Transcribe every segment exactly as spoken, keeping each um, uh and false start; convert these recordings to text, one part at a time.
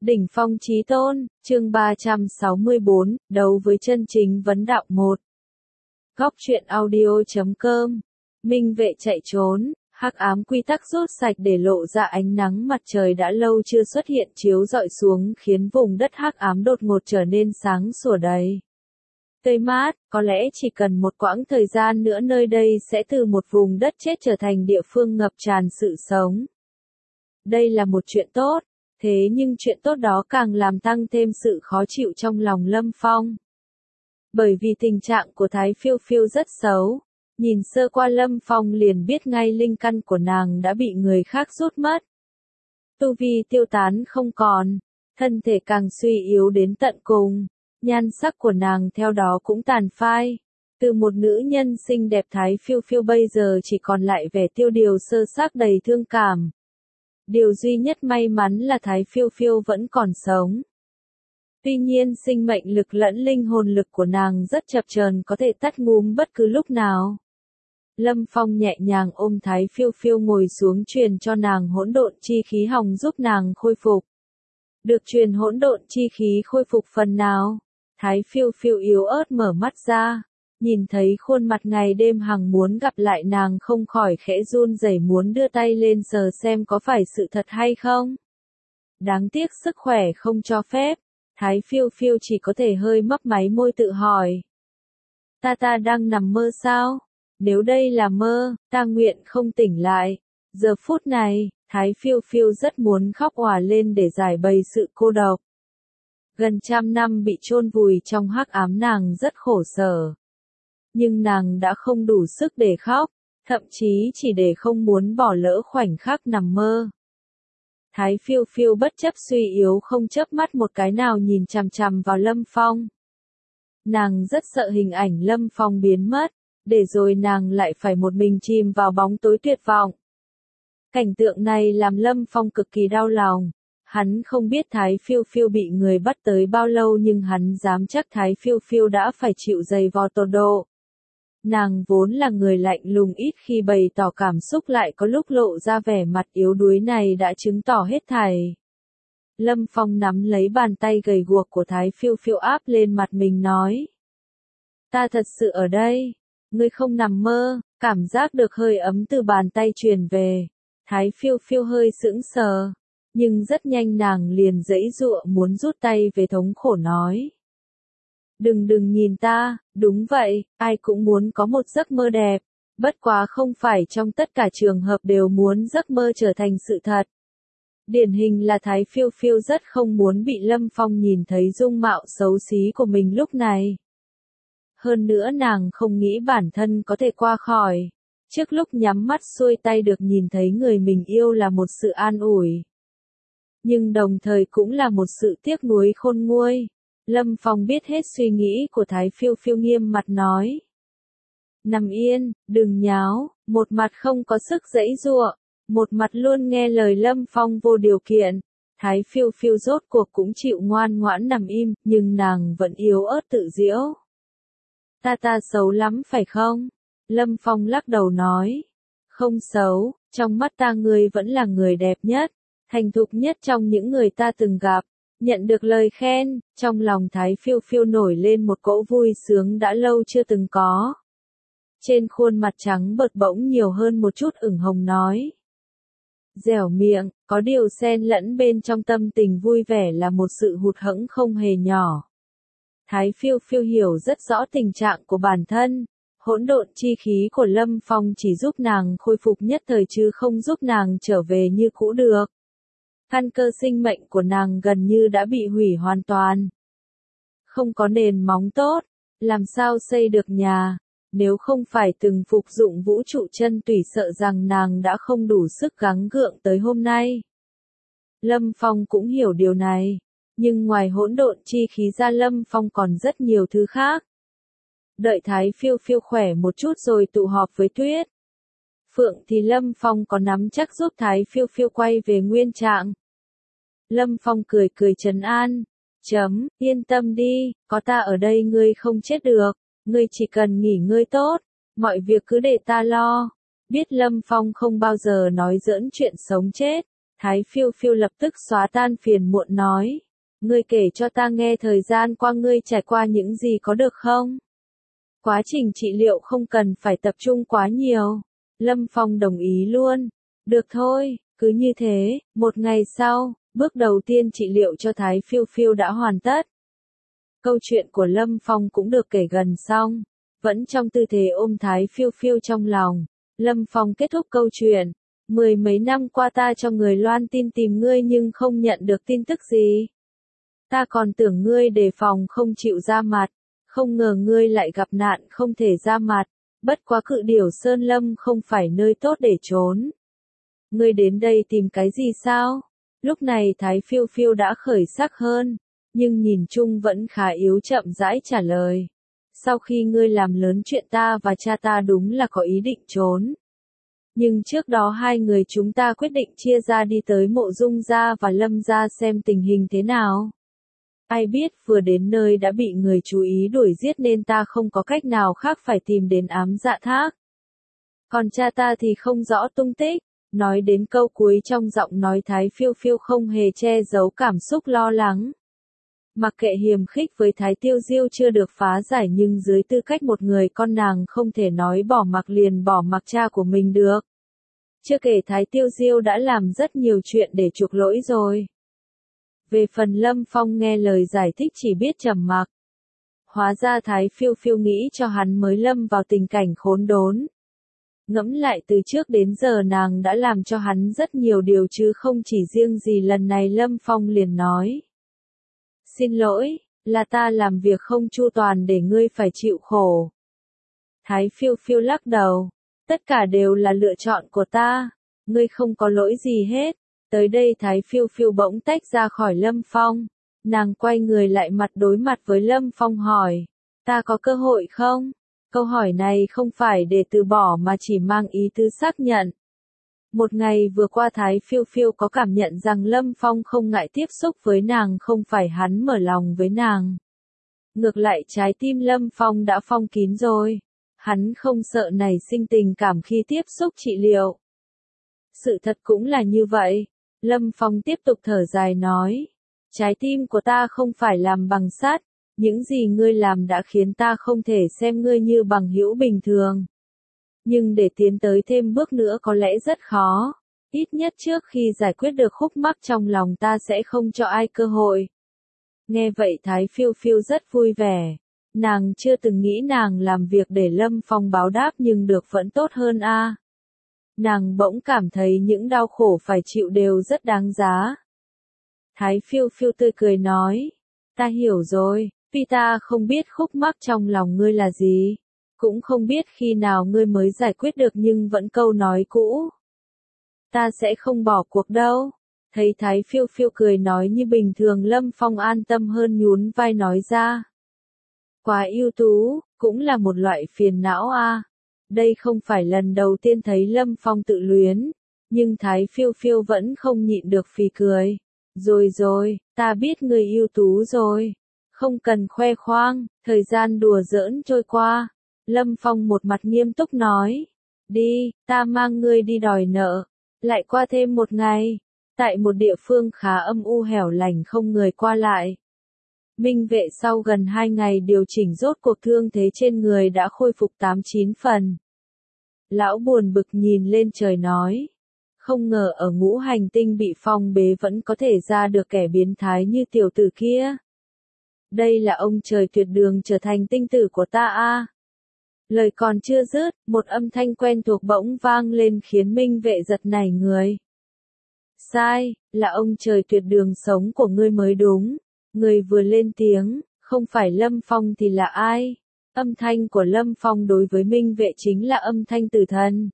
Đỉnh phong chí tôn, chương ba trăm sáu mươi bốn, đấu với chân chính vấn đạo một. Góc truyện audio chấm com. Minh vệ chạy trốn, hắc ám quy tắc rút sạch để lộ ra ánh nắng mặt trời đã lâu chưa xuất hiện chiếu rọi xuống khiến vùng đất hắc ám đột ngột trở nên sáng sủa đầy tươi mát, có lẽ chỉ cần một quãng thời gian nữa nơi đây sẽ từ một vùng đất chết trở thành địa phương ngập tràn sự sống. Đây là một chuyện tốt. Thế nhưng chuyện tốt đó càng làm tăng thêm sự khó chịu trong lòng Lâm Phong. Bởi vì tình trạng của Thái Phiêu Phiêu rất xấu, nhìn sơ qua Lâm Phong liền biết ngay linh căn của nàng đã bị người khác rút mất. Tu vi tiêu tán không còn, thân thể càng suy yếu đến tận cùng, nhan sắc của nàng theo đó cũng tàn phai. Từ một nữ nhân xinh đẹp Thái Phiêu Phiêu bây giờ chỉ còn lại vẻ tiêu điều sơ xác đầy thương cảm. Điều duy nhất may mắn là Thái Phiêu Phiêu vẫn còn sống. Tuy nhiên sinh mệnh lực lẫn linh hồn lực của nàng rất chập chờn, có thể tắt ngúm bất cứ lúc nào. Lâm Phong nhẹ nhàng ôm Thái Phiêu Phiêu ngồi xuống truyền cho nàng hỗn độn chi khí hồng giúp nàng khôi phục. Được truyền hỗn độn chi khí khôi phục phần nào, Thái Phiêu Phiêu yếu ớt mở mắt ra. Nhìn thấy khuôn mặt ngày đêm hằng muốn gặp lại nàng không khỏi khẽ run rẩy muốn đưa tay lên sờ xem có phải sự thật hay không. Đáng tiếc sức khỏe không cho phép, Thái Phiêu Phiêu chỉ có thể hơi mấp máy môi tự hỏi. Ta ta đang nằm mơ sao? Nếu đây là mơ, ta nguyện không tỉnh lại. Giờ phút này, Thái Phiêu Phiêu rất muốn khóc òa lên để giải bày sự cô độc. Gần trăm năm bị chôn vùi trong hắc ám nàng rất khổ sở. Nhưng nàng đã không đủ sức để khóc, thậm chí chỉ để không muốn bỏ lỡ khoảnh khắc nằm mơ. Thái Phiêu Phiêu bất chấp suy yếu không chớp mắt một cái nào nhìn chằm chằm vào Lâm Phong. Nàng rất sợ hình ảnh Lâm Phong biến mất, để rồi nàng lại phải một mình chìm vào bóng tối tuyệt vọng. Cảnh tượng này làm Lâm Phong cực kỳ đau lòng. Hắn không biết Thái Phiêu Phiêu bị người bắt tới bao lâu nhưng hắn dám chắc Thái Phiêu Phiêu đã phải chịu dày vò tột độ. Nàng vốn là người lạnh lùng ít khi bày tỏ cảm xúc lại có lúc lộ ra vẻ mặt yếu đuối này đã chứng tỏ hết thảy. Lâm Phong nắm lấy bàn tay gầy guộc của Thái Phiêu Phiêu áp lên mặt mình nói. Ta thật sự ở đây, ngươi không nằm mơ, cảm giác được hơi ấm từ bàn tay truyền về. Thái Phiêu Phiêu hơi sững sờ, nhưng rất nhanh nàng liền giãy giụa muốn rút tay về thống khổ nói. Đừng đừng nhìn ta, đúng vậy, ai cũng muốn có một giấc mơ đẹp, bất quá không phải trong tất cả trường hợp đều muốn giấc mơ trở thành sự thật. Điển hình là Thái Phiêu Phiêu rất không muốn bị Lâm Phong nhìn thấy dung mạo xấu xí của mình lúc này. Hơn nữa nàng không nghĩ bản thân có thể qua khỏi, trước lúc nhắm mắt xuôi tay được nhìn thấy người mình yêu là một sự an ủi. Nhưng đồng thời cũng là một sự tiếc nuối khôn nguôi. Lâm Phong biết hết suy nghĩ của Thái Phiêu Phiêu nghiêm mặt nói. Nằm yên, đừng nháo, một mặt không có sức giãy giụa, một mặt luôn nghe lời Lâm Phong vô điều kiện. Thái Phiêu Phiêu rốt cuộc cũng chịu ngoan ngoãn nằm im, nhưng nàng vẫn yếu ớt tự giễu. Ta ta xấu lắm phải không? Lâm Phong lắc đầu nói. Không xấu, trong mắt ta ngươi vẫn là người đẹp nhất, thành thục nhất trong những người ta từng gặp. Nhận được lời khen, trong lòng Thái Phiêu Phiêu nổi lên một cỗ vui sướng đã lâu chưa từng có. Trên khuôn mặt trắng bợt bỗng nhiều hơn một chút ửng hồng nói. Dẻo miệng, có điều xen lẫn bên trong tâm tình vui vẻ là một sự hụt hẫng không hề nhỏ. Thái Phiêu Phiêu hiểu rất rõ tình trạng của bản thân. Hỗn độn chi khí của Lâm Phong chỉ giúp nàng khôi phục nhất thời chứ không giúp nàng trở về như cũ được. Căn cơ sinh mệnh của nàng gần như đã bị hủy hoàn toàn. Không có nền móng tốt, làm sao xây được nhà, nếu không phải từng phục dụng vũ trụ chân tủy sợ rằng nàng đã không đủ sức gắng gượng tới hôm nay. Lâm Phong cũng hiểu điều này, nhưng ngoài hỗn độn chi khí ra Lâm Phong còn rất nhiều thứ khác. Đợi Thái Phiêu Phiêu khỏe một chút rồi tụ họp với Tuyết Phượng thì Lâm Phong có nắm chắc giúp Thái Phiêu Phiêu quay về nguyên trạng. Lâm Phong cười cười trấn an, chấm, yên tâm đi, có ta ở đây ngươi không chết được, ngươi chỉ cần nghỉ ngơi tốt, mọi việc cứ để ta lo. Biết Lâm Phong không bao giờ nói giỡn chuyện sống chết, Thái phiêu phiêu lập tức xóa tan phiền muộn nói. Ngươi kể cho ta nghe thời gian qua ngươi trải qua những gì có được không? Quá trình trị liệu không cần phải tập trung quá nhiều. Lâm Phong đồng ý luôn. Được thôi, cứ như thế, một ngày sau, bước đầu tiên trị liệu cho Thái phiêu phiêu đã hoàn tất. Câu chuyện của Lâm Phong cũng được kể gần xong. Vẫn trong tư thế ôm Thái phiêu phiêu trong lòng. Lâm Phong kết thúc câu chuyện. Mười mấy năm qua ta cho người loan tin tìm ngươi nhưng không nhận được tin tức gì. Ta còn tưởng ngươi đề phòng không chịu ra mặt. Không ngờ ngươi lại gặp nạn không thể ra mặt. Bất quá Cự Điểu Sơn Lâm không phải nơi tốt để trốn. Ngươi đến đây tìm cái gì sao? Lúc này Thái phiêu phiêu đã khởi sắc hơn. Nhưng nhìn chung vẫn khá yếu chậm rãi trả lời. Sau khi ngươi làm lớn chuyện ta và cha ta đúng là có ý định trốn. Nhưng trước đó hai người chúng ta quyết định chia ra đi tới Mộ Dung gia và Lâm gia xem tình hình thế nào. Ai biết vừa đến nơi đã bị người chú ý đuổi giết nên ta không có cách nào khác phải tìm đến Ám Dạ Thác. Còn cha ta thì không rõ tung tích. Nói đến câu cuối trong giọng nói Thái phiêu phiêu không hề che giấu cảm xúc lo lắng. Mặc kệ hiềm khích với Thái Tiêu Diêu chưa được phá giải nhưng dưới tư cách một người con nàng không thể nói bỏ mặc liền bỏ mặc cha của mình được. Chưa kể Thái Tiêu Diêu đã làm rất nhiều chuyện để chuộc lỗi rồi. Về phần Lâm Phong nghe lời giải thích chỉ biết trầm mặc. Hóa ra Thái phiêu phiêu nghĩ cho hắn mới lâm vào tình cảnh khốn đốn. Ngẫm lại từ trước đến giờ nàng đã làm cho hắn rất nhiều điều chứ không chỉ riêng gì lần này. Lâm Phong liền nói. Xin lỗi, là ta làm việc không chu toàn để ngươi phải chịu khổ. Thái phiêu phiêu lắc đầu. Tất cả đều là lựa chọn của ta. Ngươi không có lỗi gì hết. Tới đây Thái phiêu phiêu bỗng tách ra khỏi Lâm Phong. Nàng quay người lại mặt đối mặt với Lâm Phong hỏi. Ta có cơ hội không? Câu hỏi này không phải để từ bỏ mà chỉ mang ý tứ xác nhận. Một ngày vừa qua Thái phiêu phiêu có cảm nhận rằng Lâm Phong không ngại tiếp xúc với nàng, không phải hắn mở lòng với nàng. Ngược lại trái tim Lâm Phong đã phong kín rồi. Hắn không sợ nảy sinh tình cảm khi tiếp xúc trị liệu. Sự thật cũng là như vậy. Lâm Phong tiếp tục thở dài nói. Trái tim của ta không phải làm bằng sắt. Những gì ngươi làm đã khiến ta không thể xem ngươi như bằng hữu bình thường. Nhưng để tiến tới thêm bước nữa có lẽ rất khó. Ít nhất trước khi giải quyết được khúc mắc trong lòng ta sẽ không cho ai cơ hội. Nghe vậy Thái phiêu phiêu rất vui vẻ. Nàng chưa từng nghĩ nàng làm việc để Lâm Phong báo đáp nhưng được vẫn tốt hơn a. Nàng bỗng cảm thấy những đau khổ phải chịu đều rất đáng giá. Thái phiêu phiêu tươi cười nói. Ta hiểu rồi, vì ta không biết khúc mắc trong lòng ngươi là gì. Cũng không biết khi nào ngươi mới giải quyết được nhưng vẫn câu nói cũ. Ta sẽ không bỏ cuộc đâu. Thấy Thái phiêu phiêu cười nói như bình thường Lâm Phong an tâm hơn nhún vai nói ra. Quá ưu tú, cũng là một loại phiền não a. Đây không phải lần đầu tiên thấy Lâm Phong tự luyến. Nhưng Thái phiêu phiêu vẫn không nhịn được phì cười. Rồi rồi, ta biết người ưu tú rồi. Không cần khoe khoang, thời gian đùa giỡn trôi qua. Lâm Phong một mặt nghiêm túc nói. Đi, ta mang ngươi đi đòi nợ. Lại qua thêm một ngày. Tại một địa phương khá âm u hẻo lánh không người qua lại. Minh Vệ sau gần hai ngày điều chỉnh rốt cuộc thương thế trên người đã khôi phục tám chín phần. Lão buồn bực nhìn lên trời nói. Không ngờ ở Ngũ Hành Tinh bị phong bế vẫn có thể ra được kẻ biến thái như tiểu tử kia. Đây là ông trời tuyệt đường trở thành tinh tử của ta a. Lời còn chưa dứt, một âm thanh quen thuộc bỗng vang lên khiến Minh Vệ giật nảy người. Sai, là ông trời tuyệt đường sống của ngươi mới đúng. Người vừa lên tiếng, không phải Lâm Phong thì là ai? Âm thanh của Lâm Phong đối với Minh Vệ chính là âm thanh tử thần.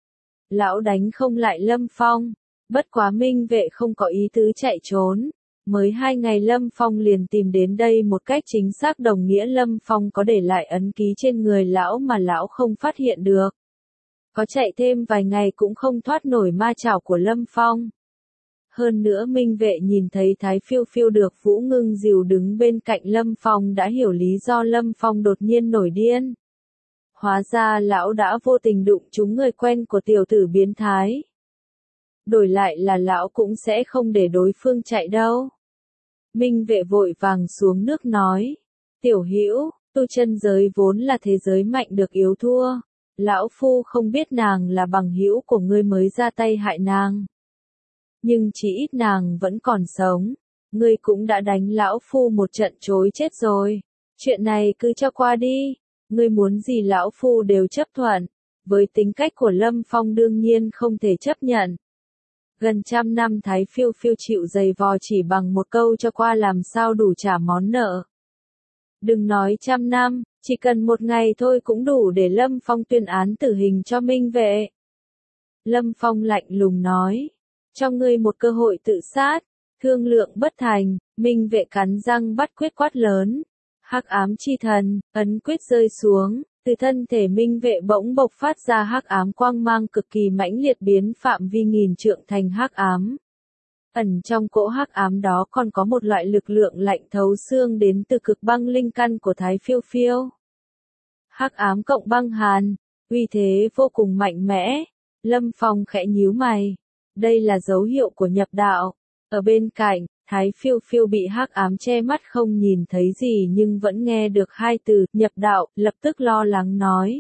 Lão đánh không lại Lâm Phong, bất quá Minh Vệ không có ý tứ chạy trốn. Mới hai ngày Lâm Phong liền tìm đến đây một cách chính xác đồng nghĩa Lâm Phong có để lại ấn ký trên người lão mà lão không phát hiện được. Có chạy thêm vài ngày cũng không thoát nổi ma chảo của Lâm Phong. Hơn nữa Minh Vệ nhìn thấy Thái phiêu phiêu được Vũ Ngưng dìu đứng bên cạnh Lâm Phong đã hiểu lý do Lâm Phong đột nhiên nổi điên. Hóa ra lão đã vô tình đụng trúng người quen của tiểu tử biến thái. đổi lại là lão cũng sẽ không để đối phương chạy đâu. Minh Vệ vội vàng xuống nước nói, tiểu hữu, tu chân giới vốn là thế giới mạnh được yếu thua, lão phu không biết nàng là bằng hữu của ngươi mới ra tay hại nàng. Nhưng chỉ ít nàng vẫn còn sống, ngươi cũng đã đánh lão phu một trận chối chết rồi, chuyện này cứ cho qua đi, ngươi muốn gì lão phu đều chấp thuận, với tính cách của Lâm Phong đương nhiên không thể chấp nhận. Gần trăm năm Thái Phiêu Phiêu chịu giày vò chỉ bằng một câu cho qua làm sao đủ trả món nợ. Đừng nói trăm năm, chỉ cần một ngày thôi cũng đủ để Lâm Phong tuyên án tử hình cho Minh Vệ. Lâm Phong lạnh lùng nói, cho ngươi một cơ hội tự sát, thương lượng bất thành, Minh Vệ cắn răng bắt quyết quát lớn. Hắc ám chi thần, ấn quyết rơi xuống, từ thân thể Minh Vệ bỗng bộc phát ra hắc ám quang mang cực kỳ mãnh liệt biến phạm vi nghìn trượng thành hắc ám. Ẩn trong cỗ hắc ám đó còn có một loại lực lượng lạnh thấu xương đến từ cực băng linh căn của Thái Phiêu Phiêu. Hắc ám cộng băng hàn, uy thế vô cùng mạnh mẽ. Lâm Phong khẽ nhíu mày. Đây là dấu hiệu của nhập đạo. Ở bên cạnh, Thái Phiêu Phiêu bị hắc ám che mắt không nhìn thấy gì nhưng vẫn nghe được hai từ nhập đạo, lập tức lo lắng nói.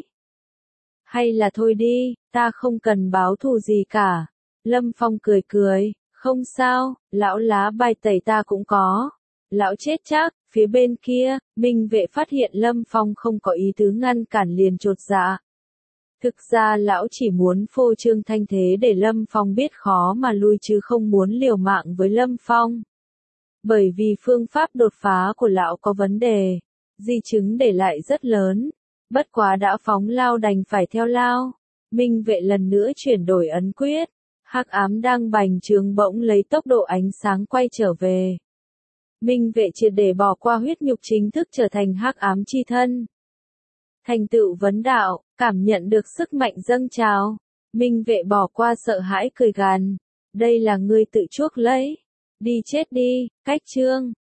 Hay là thôi đi, ta không cần báo thù gì cả. Lâm Phong cười cười, không sao, lão lá bài tẩy ta cũng có. Lão chết chắc, phía bên kia, Minh Vệ phát hiện Lâm Phong không có ý tứ ngăn cản liền chột dạ. Thực ra lão chỉ muốn phô trương thanh thế để Lâm Phong biết khó mà lui chứ không muốn liều mạng với Lâm Phong. Bởi vì phương pháp đột phá của lão có vấn đề, di chứng để lại rất lớn, bất quá đã phóng lao đành phải theo lao. Minh Vệ lần nữa chuyển đổi ấn quyết, hắc ám đang bành trướng bỗng lấy tốc độ ánh sáng quay trở về. Minh Vệ triệt để bỏ qua huyết nhục chính thức trở thành hắc ám chi thân. Thành tựu vấn đạo, cảm nhận được sức mạnh dâng trào. Minh Vệ bỏ qua sợ hãi cười gằn. Đây là ngươi tự chuốc lấy. Đi chết đi, cách chương.